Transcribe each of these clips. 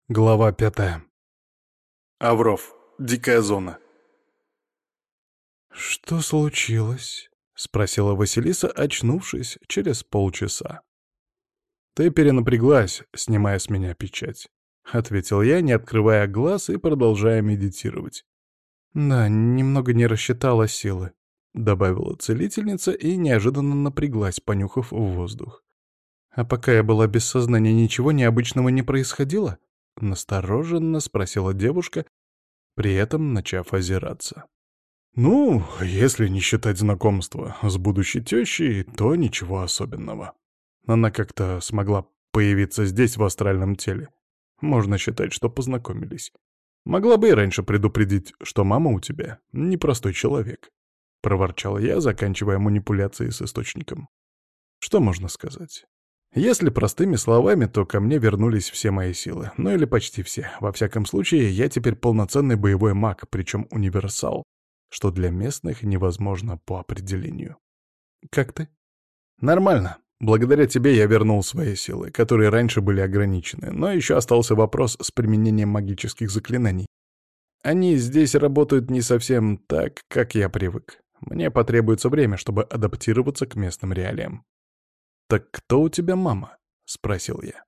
Глава 5. Авров. Дикая зона. «Что случилось?» — спросила Василиса, очнувшись через полчаса. «Ты перенапряглась, снимая с меня печать», — ответил я, не открывая глаз и продолжая медитировать. «Да, немного не рассчитала силы», — добавила целительница и неожиданно напряглась, понюхав воздух. «А пока я была без сознания, ничего необычного не происходило?» — настороженно спросила девушка, при этом начав озираться. «Ну, если не считать знакомства с будущей тещей, то ничего особенного. Она как-то смогла появиться здесь в астральном теле. Можно считать, что познакомились. Могла бы и раньше предупредить, что мама у тебя непростой человек», — проворчал я, заканчивая манипуляции с источником. Что можно сказать? Если простыми словами, то ко мне вернулись все мои силы. Ну или почти все. Во всяком случае, я теперь полноценный боевой маг, причем универсал, что для местных невозможно по определению. Как ты? Нормально. Благодаря тебе я вернул свои силы, которые раньше были ограничены. Но еще остался вопрос с применением магических заклинаний. Они здесь работают не совсем так, как я привык. Мне потребуется время, чтобы адаптироваться к местным реалиям. «Так кто у тебя мама?» — спросил я.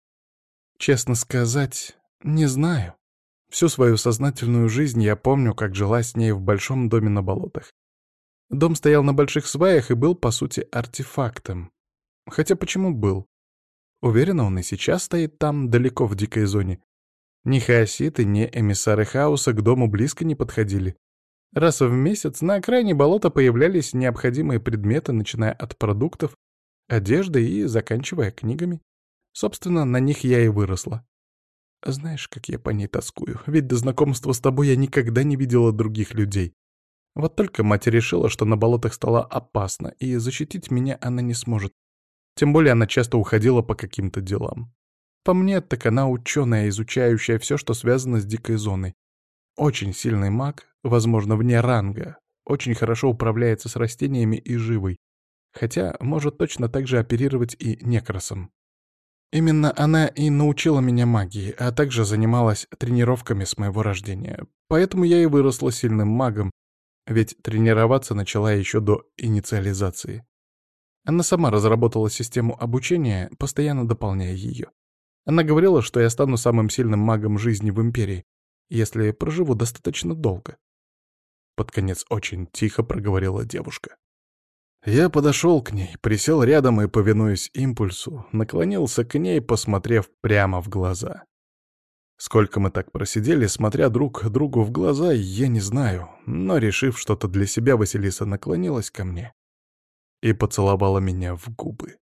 «Честно сказать, не знаю. Всю свою сознательную жизнь я помню, как жила с ней в большом доме на болотах. Дом стоял на больших сваях и был, по сути, артефактом. Хотя почему был? Уверена, он и сейчас стоит там, далеко в дикой зоне. Ни хаоситы, ни эмиссары хаоса к дому близко не подходили. Раз в месяц на окраине болота появлялись необходимые предметы, начиная от продуктов, одежды и заканчивая книгами. Собственно, на них я и выросла. Знаешь, как я по ней тоскую, ведь до знакомства с тобой я никогда не видела других людей. Вот только мать решила, что на болотах стало опасно, и защитить меня она не сможет. Тем более она часто уходила по каким-то делам. По мне, так она ученая, изучающая все, что связано с дикой зоной. Очень сильный маг, возможно, вне ранга, очень хорошо управляется с растениями и живой. Хотя может точно так же оперировать и некросом. Именно она и научила меня магии, а также занималась тренировками с моего рождения. Поэтому я и выросла сильным магом, ведь тренироваться начала еще до инициализации. Она сама разработала систему обучения, постоянно дополняя ее. Она говорила, что я стану самым сильным магом жизни в Империи, если проживу достаточно долго. Под конец очень тихо проговорила девушка. Я подошел к ней, присел рядом и, повинуясь импульсу, наклонился к ней, посмотрев прямо в глаза. Сколько мы так просидели, смотря друг другу в глаза, я не знаю, но, решив что-то для себя, Василиса наклонилась ко мне и поцеловала меня в губы.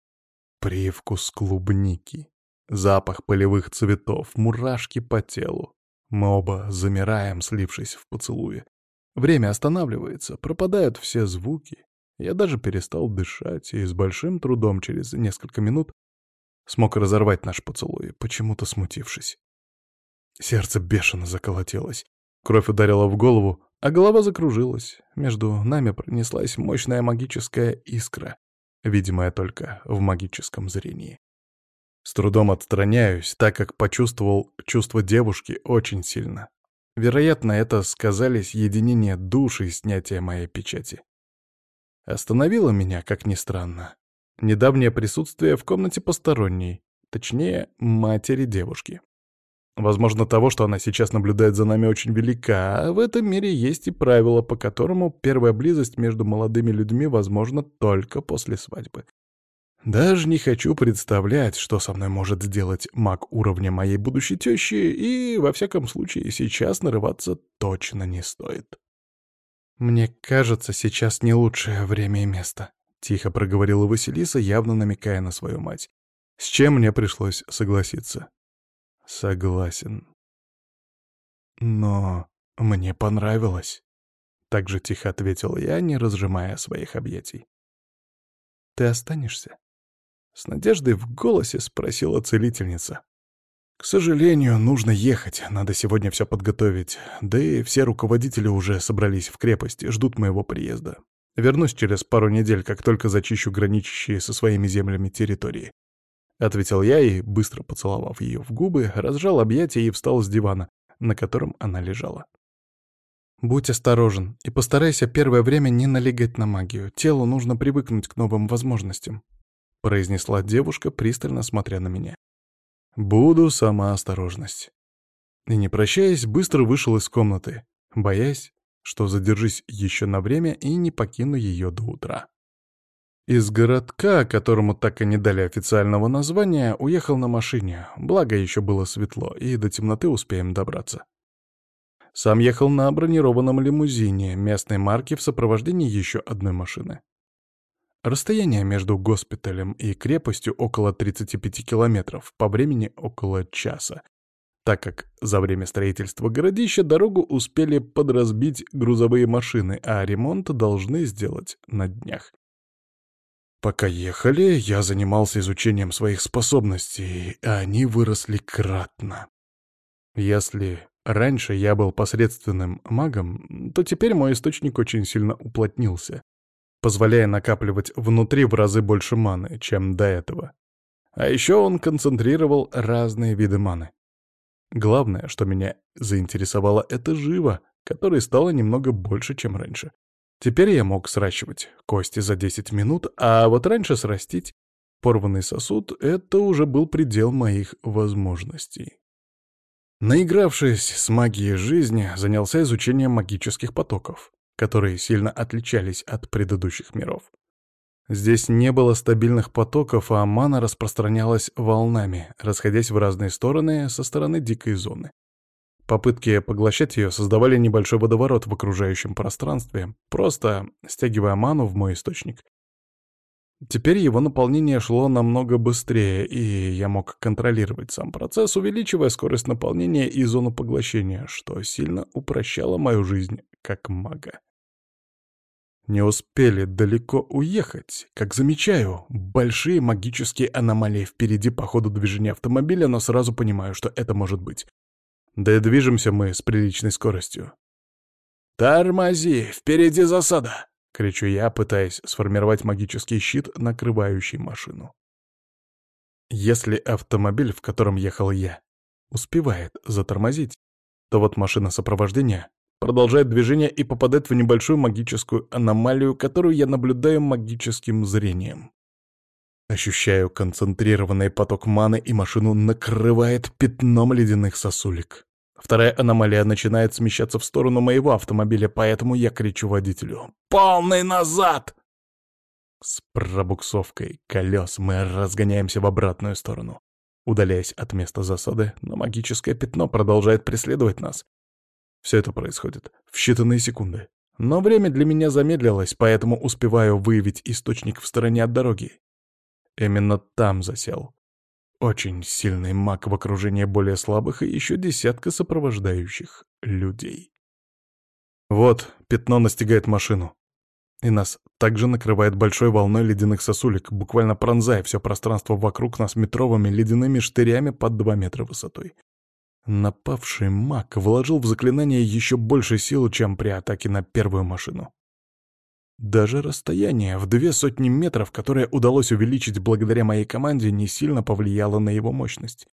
Привкус клубники, запах полевых цветов, мурашки по телу. Мы оба замираем, слившись в поцелуе. Время останавливается, пропадают все звуки. Я даже перестал дышать и с большим трудом через несколько минут смог разорвать наш поцелуй, почему-то смутившись. Сердце бешено заколотилось, кровь ударила в голову, а голова закружилась. Между нами пронеслась мощная магическая искра, видимая только в магическом зрении. С трудом отстраняюсь, так как почувствовал чувство девушки очень сильно. Вероятно, это сказались единение душ и снятие моей печати. Остановило меня, как ни странно, недавнее присутствие в комнате посторонней, точнее, матери девушки. Возможно, того, что она сейчас наблюдает за нами, очень велика, а в этом мире есть и правило, по которому первая близость между молодыми людьми возможна только после свадьбы. Даже не хочу представлять, что со мной может сделать маг уровня моей будущей тещи, и, во всяком случае, сейчас нарываться точно не стоит. «Мне кажется, сейчас не лучшее время и место», — тихо проговорила Василиса, явно намекая на свою мать. С чем мне пришлось согласиться. Согласен. Но мне понравилось. Так же тихо ответил я, не разжимая своих объятий. «Ты останешься?» С надеждой в голосе спросила целительница. «К сожалению, нужно ехать, надо сегодня все подготовить. Да и все руководители уже собрались в крепость, ждут моего приезда. Вернусь через пару недель, как только зачищу граничащие со своими землями территории. — ответил я и, быстро поцеловав ее в губы, разжал объятия и встал с дивана, на котором она лежала. «Будь осторожен и постарайся первое время не налегать на магию. Телу нужно привыкнуть к новым возможностям», — произнесла девушка, пристально смотря на меня. «Буду сама осторожность». И, не прощаясь, быстро вышел из комнаты, боясь, что задержусь еще на время и не покину ее до утра. Из городка, которому так и не дали официального названия, уехал на машине, благо еще было светло, и до темноты успеем добраться. Сам ехал на бронированном лимузине местной марки в сопровождении еще одной машины. Расстояние между госпиталем и крепостью около 35 километров, по времени около часа, так как за время строительства городища дорогу успели подразбить грузовые машины, а ремонт должны сделать на днях. Пока ехали, я занимался изучением своих способностей, а они выросли кратно. Если раньше я был посредственным магом, то теперь мой источник очень сильно уплотнился, позволяя накапливать внутри в разы больше маны, чем до этого. А еще он концентрировал разные виды маны. Главное, что меня заинтересовало, это жива, которой стало немного больше, чем раньше. Теперь я мог сращивать кости за 10 минут, а вот раньше срастить порванный сосуд — это уже был предел моих возможностей. Наигравшись с магией жизни, занялся изучением магических потоков, которые сильно отличались от предыдущих миров. Здесь не было стабильных потоков, а мана распространялась волнами, расходясь в разные стороны со стороны дикой зоны. Попытки поглощать ее создавали небольшой водоворот в окружающем пространстве, просто стягивая ману в мой источник. Теперь его наполнение шло намного быстрее, и я мог контролировать сам процесс, увеличивая скорость наполнения и зону поглощения, что сильно упрощало мою жизнь как мага. Не успели далеко уехать, как замечаю большие магические аномалии впереди по ходу движения автомобиля, но сразу понимаю, что это может быть. Да и движемся мы с приличной скоростью. «Тормози! Впереди засада!» — кричу я, пытаясь сформировать магический щит, накрывающий машину. Если автомобиль, в котором ехал я, успевает затормозить, то вот машина сопровождения продолжает движение и попадает в небольшую магическую аномалию, которую я наблюдаю магическим зрением. Ощущаю концентрированный поток маны, и машину накрывает пятном ледяных сосулек. Вторая аномалия начинает смещаться в сторону моего автомобиля, поэтому я кричу водителю: «Полный назад!» С пробуксовкой колес мы разгоняемся в обратную сторону, удаляясь от места засады, но магическое пятно продолжает преследовать нас. Все это происходит в считанные секунды. Но время для меня замедлилось, поэтому успеваю выявить источник в стороне от дороги. Именно там засел очень сильный маг в окружении более слабых и еще десятка сопровождающих людей. Вот, пятно настигает машину. И нас также накрывает большой волной ледяных сосулек, буквально пронзая все пространство вокруг нас метровыми ледяными штырями под 2 метра высотой. Напавший маг вложил в заклинание еще больше сил, чем при атаке на первую машину. Даже расстояние в 200 метров, которое удалось увеличить благодаря моей команде, не сильно повлияло на его мощность.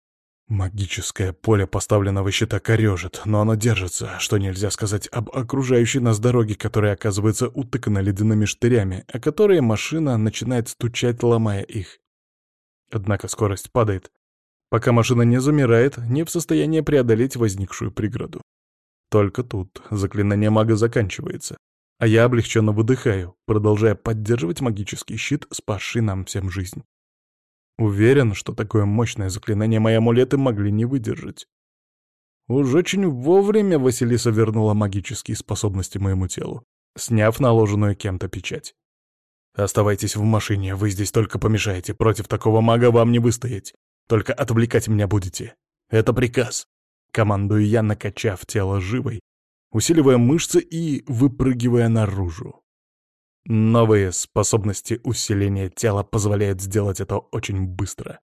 Магическое поле поставленного щита корежит, но оно держится, что нельзя сказать об окружающей нас дороге, которая оказывается утыкана ледяными штырями, а которые машина начинает стучать, ломая их. Однако скорость падает, пока машина не замирает, не в состоянии преодолеть возникшую преграду. Только тут заклинание мага заканчивается, а я облегченно выдыхаю, продолжая поддерживать магический щит, спасший нам всем жизнь. Уверен, что такое мощное заклинание мои амулеты могли не выдержать. Уж очень вовремя Василиса вернула магические способности моему телу, сняв наложенную кем-то печать. «Оставайтесь в машине, вы здесь только помешаете, против такого мага вам не выстоять. Только отвлекать меня будете. Это приказ». Командую я, накачав тело живой, усиливая мышцы и выпрыгивая наружу. Новые способности усиления тела позволяют сделать это очень быстро.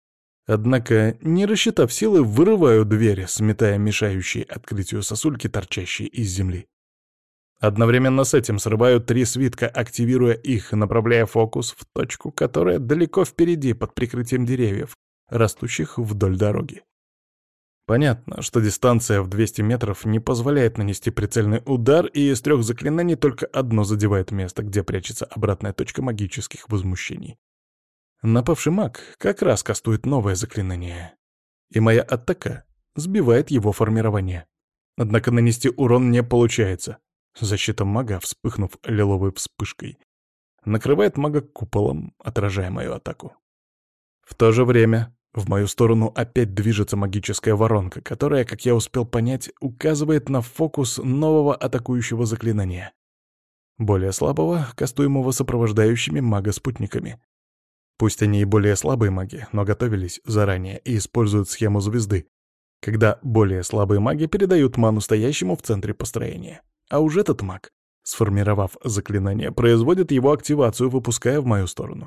Однако, не рассчитав силы, вырываю дверь, сметая мешающие открытию сосульки, торчащие из земли. Одновременно с этим срываю 3 свитка, активируя их, направляя фокус в точку, которая далеко впереди, под прикрытием деревьев, растущих вдоль дороги. Понятно, что дистанция в 200 метров не позволяет нанести прицельный удар, и из 3 заклинаний только одно задевает место, где прячется обратная точка магических возмущений. Напавший маг как раз кастует новое заклинание, и моя атака сбивает его формирование. Однако нанести урон не получается. Защита мага, вспыхнув лиловой вспышкой, накрывает мага куполом, отражая мою атаку. В то же время в мою сторону опять движется магическая воронка, которая, как я успел понять, указывает на фокус нового атакующего заклинания. Более слабого, кастуемого сопровождающими мага-спутниками. Пусть они и более слабые маги, но готовились заранее и используют схему звезды, когда более слабые маги передают ману стоящему в центре построения. А уж этот маг, сформировав заклинание, производит его активацию, выпуская в мою сторону.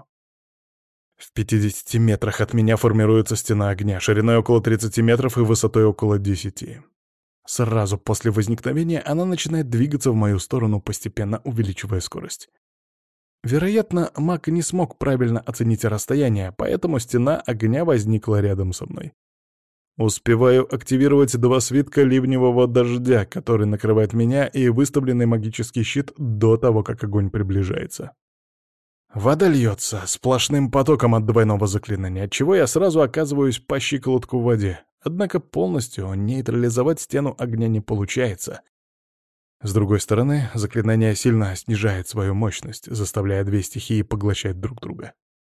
В 50 метрах от меня формируется стена огня, шириной около 30 метров и высотой около 10. Сразу после возникновения она начинает двигаться в мою сторону, постепенно увеличивая скорость. Вероятно, маг не смог правильно оценить расстояние, поэтому стена огня возникла рядом со мной. Успеваю активировать 2 свитка ливневого дождя, который накрывает меня, и выставленный магический щит до того, как огонь приближается. Вода льется сплошным потоком от двойного заклинания, отчего я сразу оказываюсь по щиколотку в воде. Однако полностью нейтрализовать стену огня не получается. С другой стороны, заклинание сильно снижает свою мощность, заставляя 2 стихии поглощать друг друга.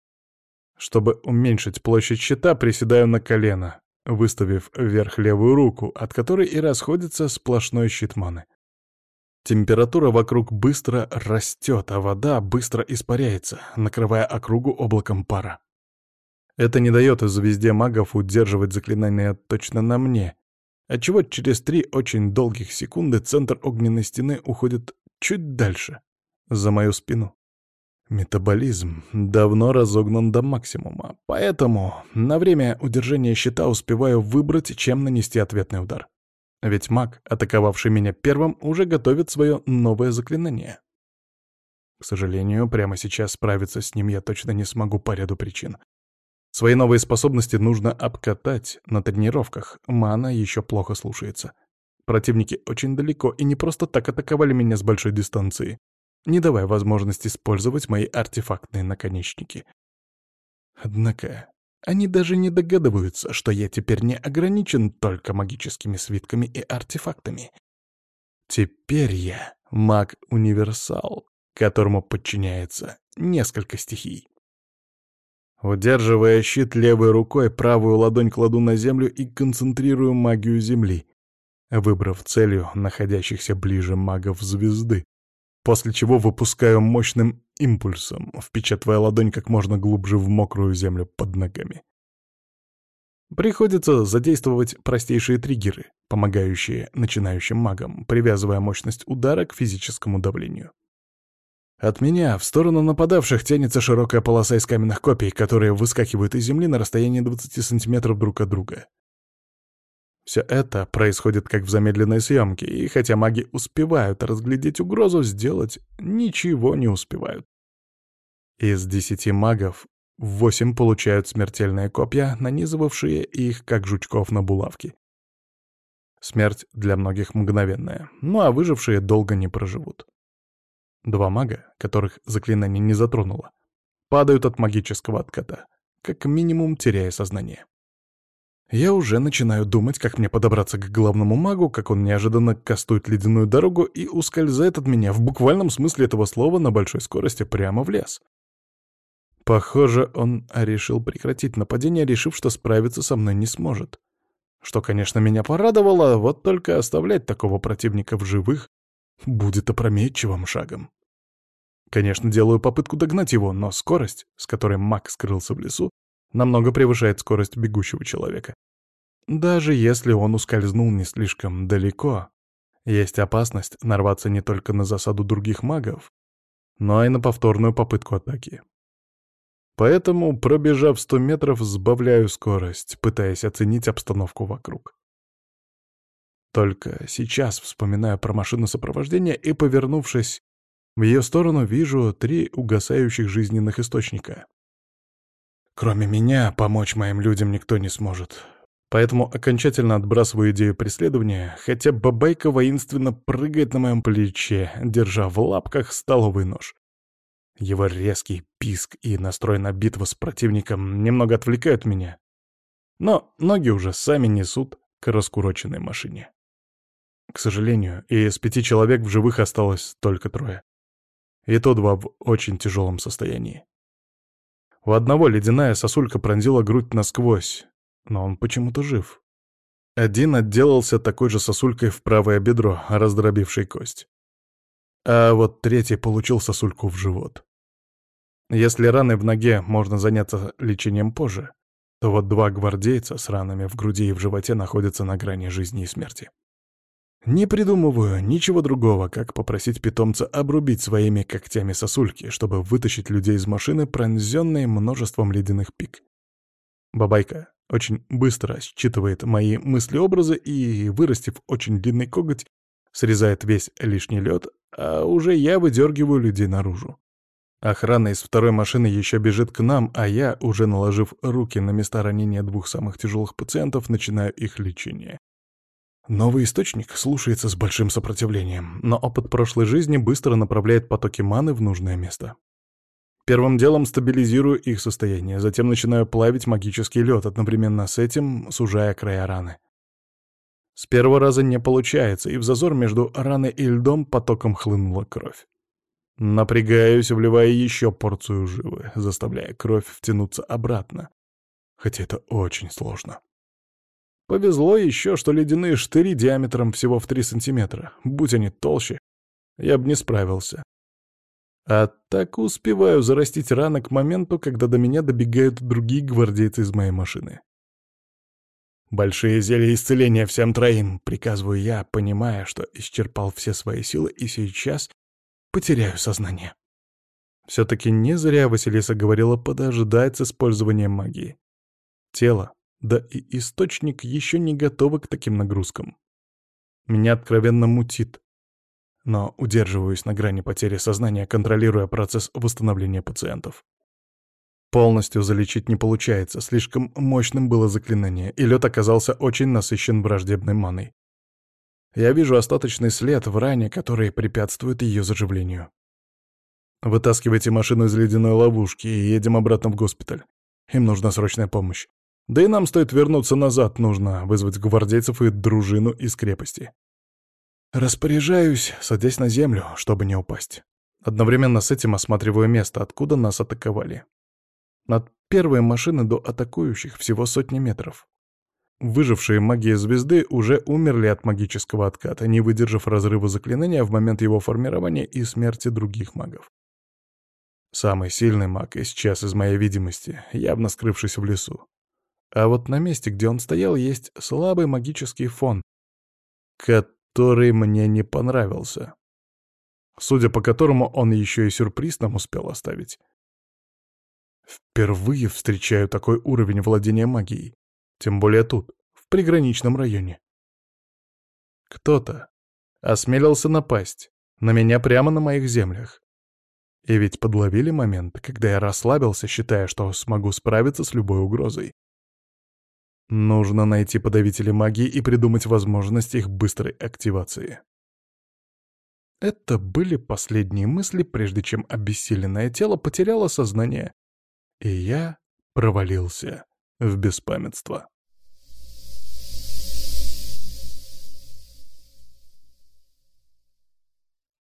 Чтобы уменьшить площадь щита, приседаю на колено, выставив вверх левую руку, от которой и расходится сплошной щит маны. Температура вокруг быстро растет, а вода быстро испаряется, накрывая округу облаком пара. Это не дает звезде магов удерживать заклинание точно на мне, отчего через 3 очень долгих секунды центр огненной стены уходит чуть дальше, за мою спину. Метаболизм давно разогнан до максимума, поэтому на время удержания щита успеваю выбрать, чем нанести ответный удар. Ведь маг, атаковавший меня первым, уже готовит свое новое заклинание. К сожалению, прямо сейчас справиться с ним я точно не смогу по ряду причин. Свои новые способности нужно обкатать на тренировках, мана еще плохо слушается. Противники очень далеко и не просто так атаковали меня с большой дистанции, не давая возможности использовать мои артефактные наконечники. Однако они даже не догадываются, что я теперь не ограничен только магическими свитками и артефактами. Теперь я маг-универсал, которому подчиняется несколько стихий. Удерживая щит левой рукой, правую ладонь кладу на землю и концентрирую магию земли, выбрав целью находящихся ближе магов звезды, после чего выпускаю мощным импульсом, впечатывая ладонь как можно глубже в мокрую землю под ногами. Приходится задействовать простейшие триггеры, помогающие начинающим магам, привязывая мощность удара к физическому давлению. От меня в сторону нападавших тянется широкая полоса из каменных копий, которые выскакивают из земли на расстоянии 20 сантиметров друг от друга. Все это происходит как в замедленной съемке, и хотя маги успевают разглядеть угрозу, сделать ничего не успевают. Из 10 магов 8 получают смертельные копья, нанизывавшие их, как жучков на булавки. Смерть для многих мгновенная, ну а выжившие долго не проживут. 2 мага, которых заклинание не затронуло, падают от магического отката, как минимум теряя сознание. Я уже начинаю думать, как мне подобраться к главному магу, как он неожиданно кастует ледяную дорогу и ускользает от меня в буквальном смысле этого слова на большой скорости прямо в лес. Похоже, он решил прекратить нападение, решив, что справиться со мной не сможет. Что, конечно, меня порадовало, вот только оставлять такого противника в живых будет опрометчивым шагом. Конечно, делаю попытку догнать его, но скорость, с которой маг скрылся в лесу, намного превышает скорость бегущего человека. Даже если он ускользнул не слишком далеко, есть опасность нарваться не только на засаду других магов, но и на повторную попытку атаки. Поэтому, пробежав 100 метров, сбавляю скорость, пытаясь оценить обстановку вокруг. Только сейчас вспоминаю про машину сопровождения и, повернувшись в ее сторону, вижу 3 угасающих жизненных источника. Кроме меня, помочь моим людям никто не сможет. Поэтому окончательно отбрасываю идею преследования, хотя бабайка воинственно прыгает на моем плече, держа в лапках столовый нож. Его резкий писк и настрой на битву с противником немного отвлекают меня. Но ноги уже сами несут к раскуроченной машине. К сожалению, из 5 человек в живых осталось только 3. И то 2 в очень тяжелом состоянии. У одного ледяная сосулька пронзила грудь насквозь, но он почему-то жив. Один отделался такой же сосулькой в правое бедро, раздробившей кость. А вот третий получил сосульку в живот. Если раны в ноге можно заняться лечением позже, то вот 2 гвардейца с ранами в груди и в животе находятся на грани жизни и смерти. Не придумываю ничего другого, как попросить питомца обрубить своими когтями сосульки, чтобы вытащить людей из машины, пронзенные множеством ледяных пик. Бабайка очень быстро считывает мои мысли-образы и, вырастив очень длинный коготь, срезает весь лишний лед, а уже я выдергиваю людей наружу. Охрана из 2-й машины еще бежит к нам, а я, уже наложив руки на места ранения 2 самых тяжелых пациентов, начинаю их лечение. Новый источник слушается с большим сопротивлением, но опыт прошлой жизни быстро направляет потоки маны в нужное место. Первым делом стабилизирую их состояние, затем начинаю плавить магический лед, одновременно с этим сужая края раны. С первого раза не получается, и в зазор между раной и льдом потоком хлынула кровь. Напрягаюсь, вливая еще порцию живы, заставляя кровь втянуться обратно. Хотя это очень сложно. Повезло еще, что ледяные штыри диаметром всего в 3 сантиметра. Будь они толще, я бы не справился. А так успеваю зарастить раны к моменту, когда до меня добегают другие гвардейцы из моей машины. «Большие зелья исцеления всем 3», — приказываю я, понимая, что исчерпал все свои силы и сейчас потеряю сознание. Все-таки не зря Василиса говорила подождать с использованием магии. Тело, да и источник еще не готовы к таким нагрузкам. Меня откровенно мутит, но удерживаюсь на грани потери сознания, контролируя процесс восстановления пациентов. Полностью залечить не получается, слишком мощным было заклинание, и лед оказался очень насыщен враждебной маной. Я вижу остаточный след в ране, который препятствует ее заживлению. Вытаскивайте машину из ледяной ловушки и едем обратно в госпиталь. Им нужна срочная помощь. Да и нам стоит вернуться назад, нужно вызвать гвардейцев и дружину из крепости. Распоряжаюсь, садясь на землю, чтобы не упасть. Одновременно с этим осматриваю место, откуда нас атаковали. От первой машины до атакующих всего 100 метров. Выжившие маги звезды уже умерли от магического отката, не выдержав разрыва заклинания в момент его формирования и смерти других магов. Самый сильный маг исчез из моей видимости, явно скрывшись в лесу. А вот на месте, где он стоял, есть слабый магический фон, который мне не понравился. Судя по которому он еще и сюрприз нам успел оставить. Впервые встречаю такой уровень владения магией. Тем более тут, в приграничном районе. Кто-то осмелился напасть на меня прямо на моих землях. И ведь подловили момент, когда я расслабился, считая, что смогу справиться с любой угрозой. Нужно найти подавители магии и придумать возможность их быстрой активации. Это были последние мысли, прежде чем обессиленное тело потеряло сознание, и я провалился в беспамятство.